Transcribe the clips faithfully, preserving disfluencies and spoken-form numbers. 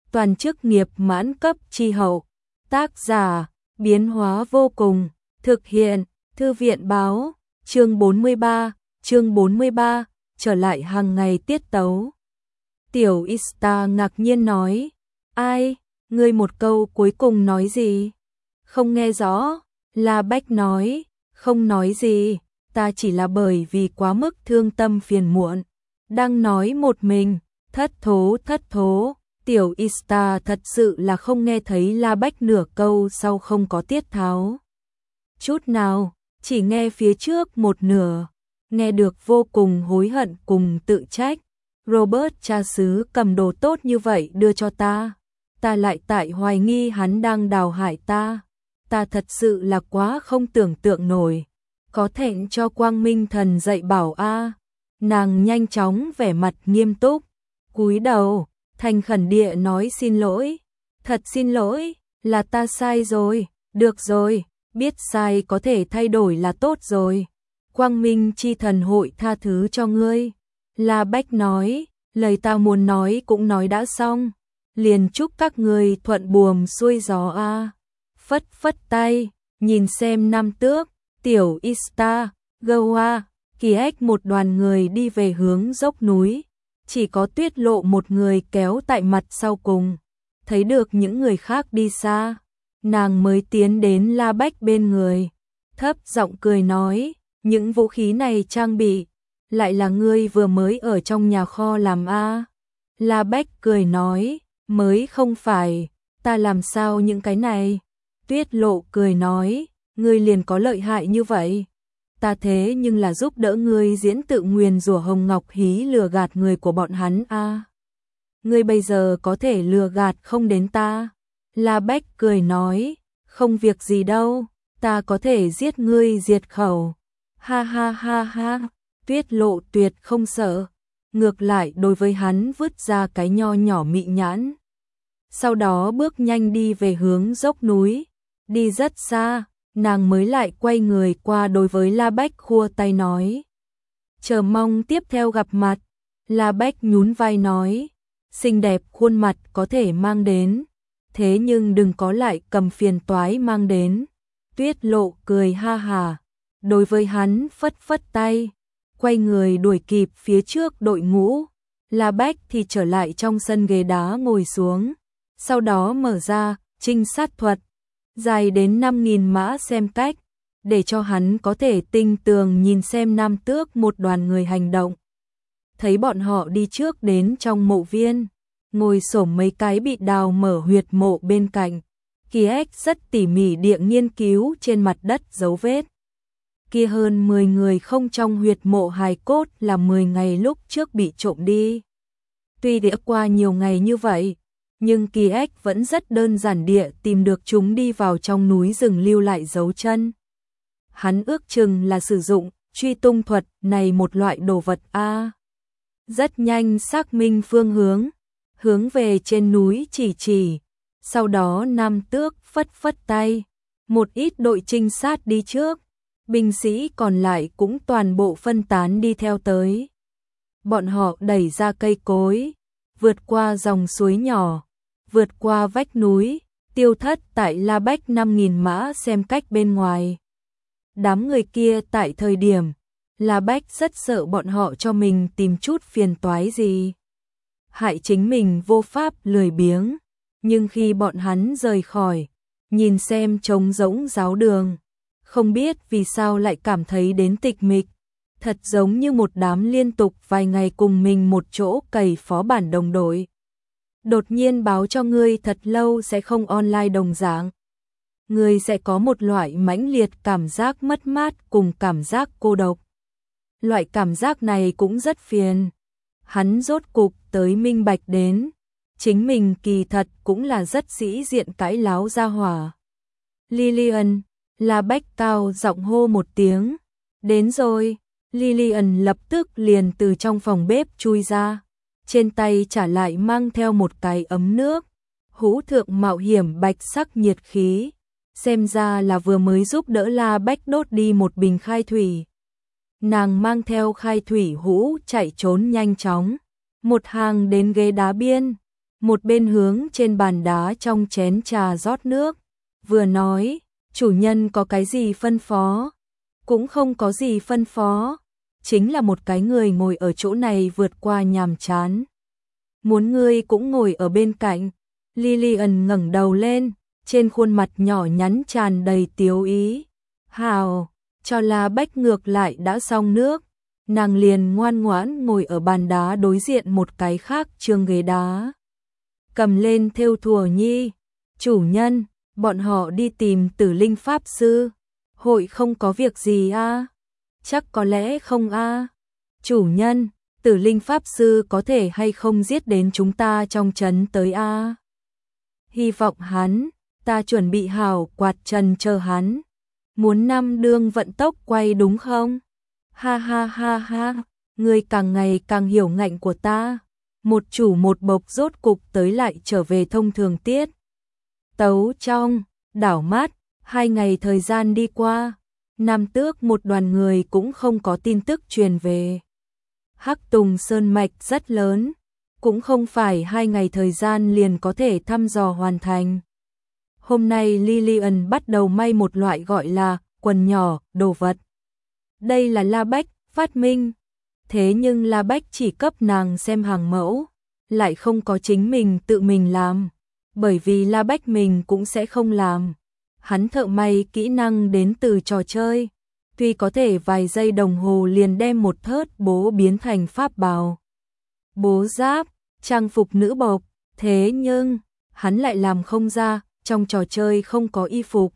toàn chức nghiệp mãn cấp chi hậu. Tác giả, biến hóa vô cùng, thực hiện, thư viện báo, chương bốn mươi ba, chương bốn mươi ba, trở lại hàng ngày tiết tấu. Tiểu Ista ngạc nhiên nói, ai, ngươi một câu cuối cùng nói gì? Không nghe rõ, La Bách nói, không nói gì, ta chỉ là bởi vì quá mức thương tâm phiền muộn. Đang nói một mình, thất thố thất thố, Tiểu Ista thật sự là không nghe thấy La Bách nửa câu sau không có tiết tháo. Chút nào, chỉ nghe phía trước một nửa, nghe được vô cùng hối hận cùng tự trách. Robert cha xứ cầm đồ tốt như vậy đưa cho ta, ta lại tại hoài nghi hắn đang đào hại ta. Ta thật sự là quá không tưởng tượng nổi, có thẹn cho Quang Minh Thần dạy bảo a. Nàng nhanh chóng vẻ mặt nghiêm túc, cúi đầu, thành khẩn địa nói xin lỗi, thật xin lỗi, là ta sai rồi, được rồi, biết sai có thể thay đổi là tốt rồi. Quang Minh chi thần hội tha thứ cho ngươi. La Bách nói, lời ta muốn nói cũng nói đã xong, liền chúc các ngươi thuận buồm xuôi gió a. Phất phất tay, nhìn xem Nam Tước, Tiểu Ista, Goa, Kỳ Ếch một đoàn người đi về hướng dốc núi, chỉ có Tuyết Lộ một người kéo tại mặt sau cùng. Thấy được những người khác đi xa, nàng mới tiến đến La Bách bên người, thấp giọng cười nói, những vũ khí này trang bị, lại là ngươi vừa mới ở trong nhà kho làm a? La Bách cười nói, mới không phải, ta làm sao những cái này? Tuyết Lộ cười nói, ngươi liền có lợi hại như vậy. Ta thế nhưng là giúp đỡ ngươi diễn tự nguyền rủa Hồng Ngọc Hí lừa gạt người của bọn hắn a. Ngươi bây giờ có thể lừa gạt không đến ta. La Bách cười nói, không việc gì đâu, ta có thể giết ngươi diệt khẩu. Ha ha ha ha, Tuyết Lộ tuyệt không sợ, ngược lại đối với hắn vứt ra cái nho nhỏ mị nhãn. Sau đó bước nhanh đi về hướng dốc núi, đi rất xa, nàng mới lại quay người qua đối với La Bách khua tay nói. Chờ mong tiếp theo gặp mặt. La Bách nhún vai nói, xinh đẹp khuôn mặt có thể mang đến, thế nhưng đừng có lại cầm phiền toái mang đến. Tuyết Lộ cười ha hà, đối với hắn phất phất tay, quay người đuổi kịp phía trước đội ngũ. La Bách thì trở lại trong sân ghế đá ngồi xuống, sau đó mở ra trinh sát thuật, dài đến năm nghìn mã xem cách, để cho hắn có thể tinh tường nhìn xem Nam Tước một đoàn người hành động. Thấy bọn họ đi trước đến trong mộ viên, ngồi xổm mấy cái bị đào mở huyệt mộ bên cạnh. Kỳ Ếch rất tỉ mỉ địa nghiên cứu trên mặt đất dấu vết. Kia hơn mười người không trong huyệt mộ hài cốt là mười ngày lúc trước bị trộm đi. Tuy đã qua nhiều ngày như vậy, nhưng Kỳ Ếch vẫn rất đơn giản địa tìm được chúng đi vào trong núi rừng lưu lại dấu chân. Hắn ước chừng là sử dụng truy tung thuật này một loại đồ vật a. Rất nhanh xác minh phương hướng, hướng về trên núi chỉ chỉ. Sau đó Nam Tước phất phất tay, một ít đội trinh sát đi trước, binh sĩ còn lại cũng toàn bộ phân tán đi theo tới. Bọn họ đẩy ra cây cối, vượt qua dòng suối nhỏ, vượt qua vách núi, tiêu thất tại La Bách năm nghìn mã xem cách bên ngoài. Đám người kia tại thời điểm, La Bách rất sợ bọn họ cho mình tìm chút phiền toái gì, hại chính mình vô pháp lười biếng. Nhưng khi bọn hắn rời khỏi, nhìn xem trống rỗng giáo đường, không biết vì sao lại cảm thấy đến tịch mịch, thật giống như một đám liên tục vài ngày cùng mình một chỗ cày phó bản đồng đội. Đột nhiên báo cho ngươi thật lâu sẽ không online đồng dạng. Ngươi sẽ có một loại mãnh liệt cảm giác mất mát cùng cảm giác cô độc. Loại cảm giác này cũng rất phiền. Hắn rốt cục tới minh bạch đến, chính mình kỳ thật cũng là rất sĩ diện cãi láo ra hỏa. Lillian, La Bách cao giọng hô một tiếng. Đến rồi. Lillian lập tức liền từ trong phòng bếp chui ra, trên tay trả lại mang theo một cái ấm nước. Hũ thượng mạo hiểm bạch sắc nhiệt khí, xem ra là vừa mới giúp đỡ La Bách đốt đi một bình khai thủy. Nàng mang theo khai thủy hũ chạy trốn nhanh chóng, một hàng đến ghế đá biên, một bên hướng trên bàn đá trong chén trà rót nước, vừa nói, chủ nhân có cái gì phân phó? Cũng không có gì phân phó, chính là một cái người ngồi ở chỗ này vượt qua nhàm chán. Muốn ngươi cũng ngồi ở bên cạnh. Lillian ngẩng đầu lên, trên khuôn mặt nhỏ nhắn tràn đầy tiếu ý. Hào, cho La Bách ngược lại đã xong nước, nàng liền ngoan ngoãn ngồi ở bàn đá đối diện một cái khác trương ghế đá. Cầm lên thêu thùa nhi, chủ nhân, bọn họ đi tìm Tử Linh Pháp Sư, hội không có việc gì a? À? Chắc có lẽ không a. À? Chủ nhân, Tử Linh Pháp Sư có thể hay không giết đến chúng ta trong trấn tới a? À? Hy vọng hắn, ta chuẩn bị hảo quạt trần chờ hắn. Muốn năm đương vận tốc quay đúng không? Ha ha ha ha, ngươi càng ngày càng hiểu ngạnh của ta. Một chủ một bộc rốt cục tới lại trở về thông thường tiết. Tấu trong, đảo mắt, hai ngày thời gian đi qua, Nam Tước một đoàn người cũng không có tin tức truyền về. Hắc Tùng Sơn Mạch rất lớn, cũng không phải hai ngày thời gian liền có thể thăm dò hoàn thành. Hôm nay Lillian bắt đầu may một loại gọi là quần nhỏ, đồ vật. Đây là La Bách phát minh, thế nhưng La Bách chỉ cấp nàng xem hàng mẫu, lại không có chính mình tự mình làm, bởi vì La Bách mình cũng sẽ không làm. Hắn thợ may kỹ năng đến từ trò chơi, tuy có thể vài giây đồng hồ liền đem một thớt bố biến thành pháp bào, bố giáp, trang phục nữ bộc, thế nhưng hắn lại làm không ra, trong trò chơi không có y phục.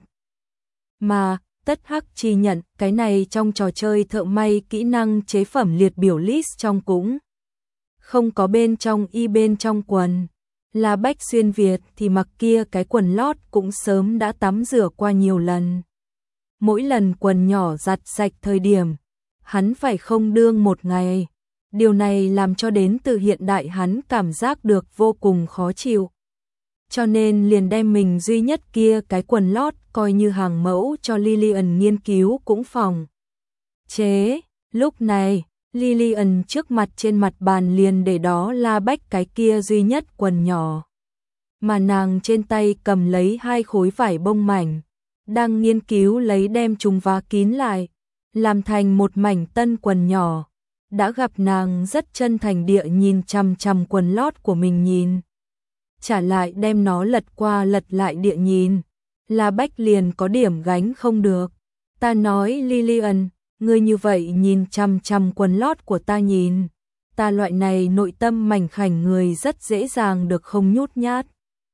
Mà Tất Hắc chi nhận cái này trong trò chơi thợ may kỹ năng chế phẩm liệt biểu list trong cũng không có bên trong y bên trong quần. La Bách xuyên Việt thì mặc kia cái quần lót cũng sớm đã tắm rửa qua nhiều lần. Mỗi lần quần nhỏ giặt sạch thời điểm, hắn phải không đương một ngày. Điều này làm cho đến từ hiện đại hắn cảm giác được vô cùng khó chịu. Cho nên liền đem mình duy nhất kia cái quần lót coi như hàng mẫu cho Lillian nghiên cứu cũng phòng chế. Lúc này, Lillian trước mặt trên mặt bàn liền để đó La Bách cái kia duy nhất quần nhỏ. Mà nàng trên tay cầm lấy hai khối vải bông mảnh, đang nghiên cứu lấy đem chúng vá kín lại, làm thành một mảnh tân quần nhỏ. Đã gặp nàng rất chân thành địa nhìn chằm chằm quần lót của mình nhìn. Trả lại đem nó lật qua lật lại địa nhìn. La Bách liền có điểm gánh không được. Ta nói Lillian, ngươi như vậy nhìn chằm chằm quần lót của ta nhìn. Ta loại này nội tâm mảnh khảnh người rất dễ dàng được không nhút nhát.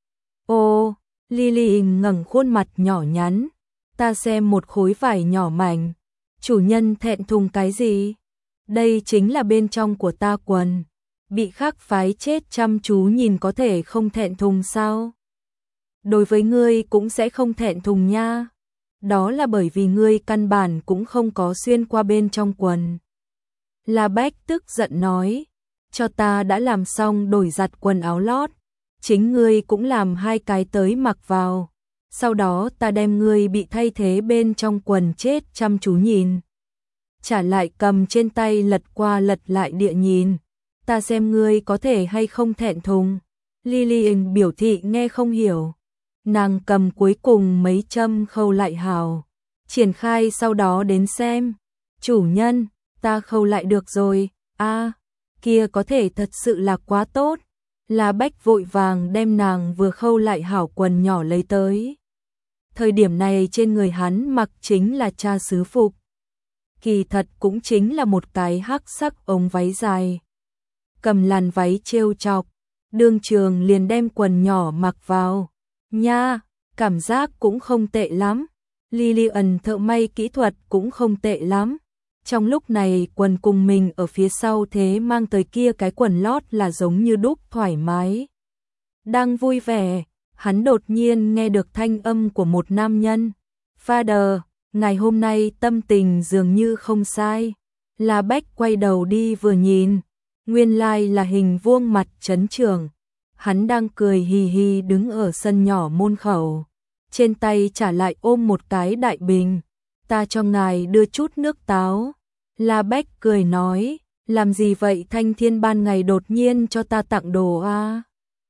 Ô, Lillian ngẩng khuôn mặt nhỏ nhắn. Ta xem một khối vải nhỏ mảnh. Chủ nhân thẹn thùng cái gì? Đây chính là bên trong của ta quần. Bị khác phái chết chăm chú nhìn có thể không thẹn thùng sao? Đối với ngươi cũng sẽ không thẹn thùng nha. Đó là bởi vì ngươi căn bản cũng không có xuyên qua bên trong quần. La Bách tức giận nói, cho ta đã làm xong đổi giặt quần áo lót, chính ngươi cũng làm hai cái tới mặc vào. Sau đó ta đem ngươi bị thay thế bên trong quần chết chăm chú nhìn. Trả lại cầm trên tay lật qua lật lại địa nhìn. Ta xem ngươi có thể hay không thẹn thùng. Lillian biểu thị nghe không hiểu. Nàng cầm cuối cùng mấy châm khâu lại hào. Triển khai sau đó đến xem. Chủ nhân, ta khâu lại được rồi. A, kia có thể thật sự là quá tốt. La Bách vội vàng đem nàng vừa khâu lại hảo quần nhỏ lấy tới. Thời điểm này trên người hắn mặc chính là cha xứ phục. Kỳ thật cũng chính là một cái hắc sắc ống váy dài. Cầm làn váy trêu chọc, đương trường liền đem quần nhỏ mặc vào. Nha, cảm giác cũng không tệ lắm. Lillian thợ may kỹ thuật cũng không tệ lắm. Trong lúc này quần cùng mình ở phía sau thế mang tới kia cái quần lót là giống như đúc thoải mái. Đang vui vẻ, hắn đột nhiên nghe được thanh âm của một nam nhân. Father, ngày hôm nay tâm tình dường như không sai. La Bách quay đầu đi vừa nhìn. Nguyên lai là hình vuông mặt trấn trưởng. Hắn đang cười hì hì đứng ở sân nhỏ môn khẩu. Trên tay trả lại ôm một cái đại bình. Ta cho ngài đưa chút nước táo. La Bách cười nói, làm gì vậy Thanh Thiên ban ngày đột nhiên cho ta tặng đồ a?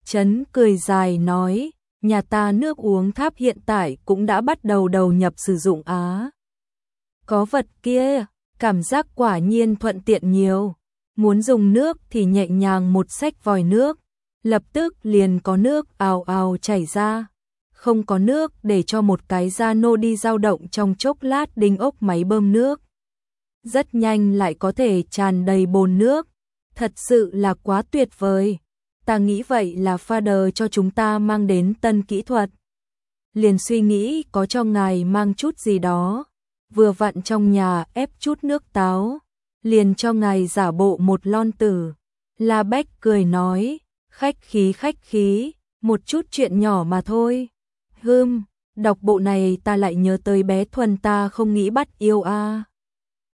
Trấn cười dài nói, nhà ta nước uống tháp hiện tại cũng đã bắt đầu đầu nhập sử dụng á. Có vật kia, cảm giác quả nhiên thuận tiện nhiều. Muốn dùng nước thì nhẹ nhàng một xách vòi nước, lập tức liền có nước ào ào chảy ra. Không có nước để cho một cái Zano đi dao động trong chốc lát đinh ốc máy bơm nước. Rất nhanh lại có thể tràn đầy bồn nước. Thật sự là quá tuyệt vời. Ta nghĩ vậy là Father cho chúng ta mang đến tân kỹ thuật. Liền suy nghĩ có cho ngài mang chút gì đó. Vừa vặn trong nhà ép chút nước táo. Liền cho ngài giả bộ một lon tử. La Bách cười nói, khách khí khách khí, một chút chuyện nhỏ mà thôi. Hừm, đọc bộ này ta lại nhớ tới bé Thuần ta không nghĩ bắt yêu a.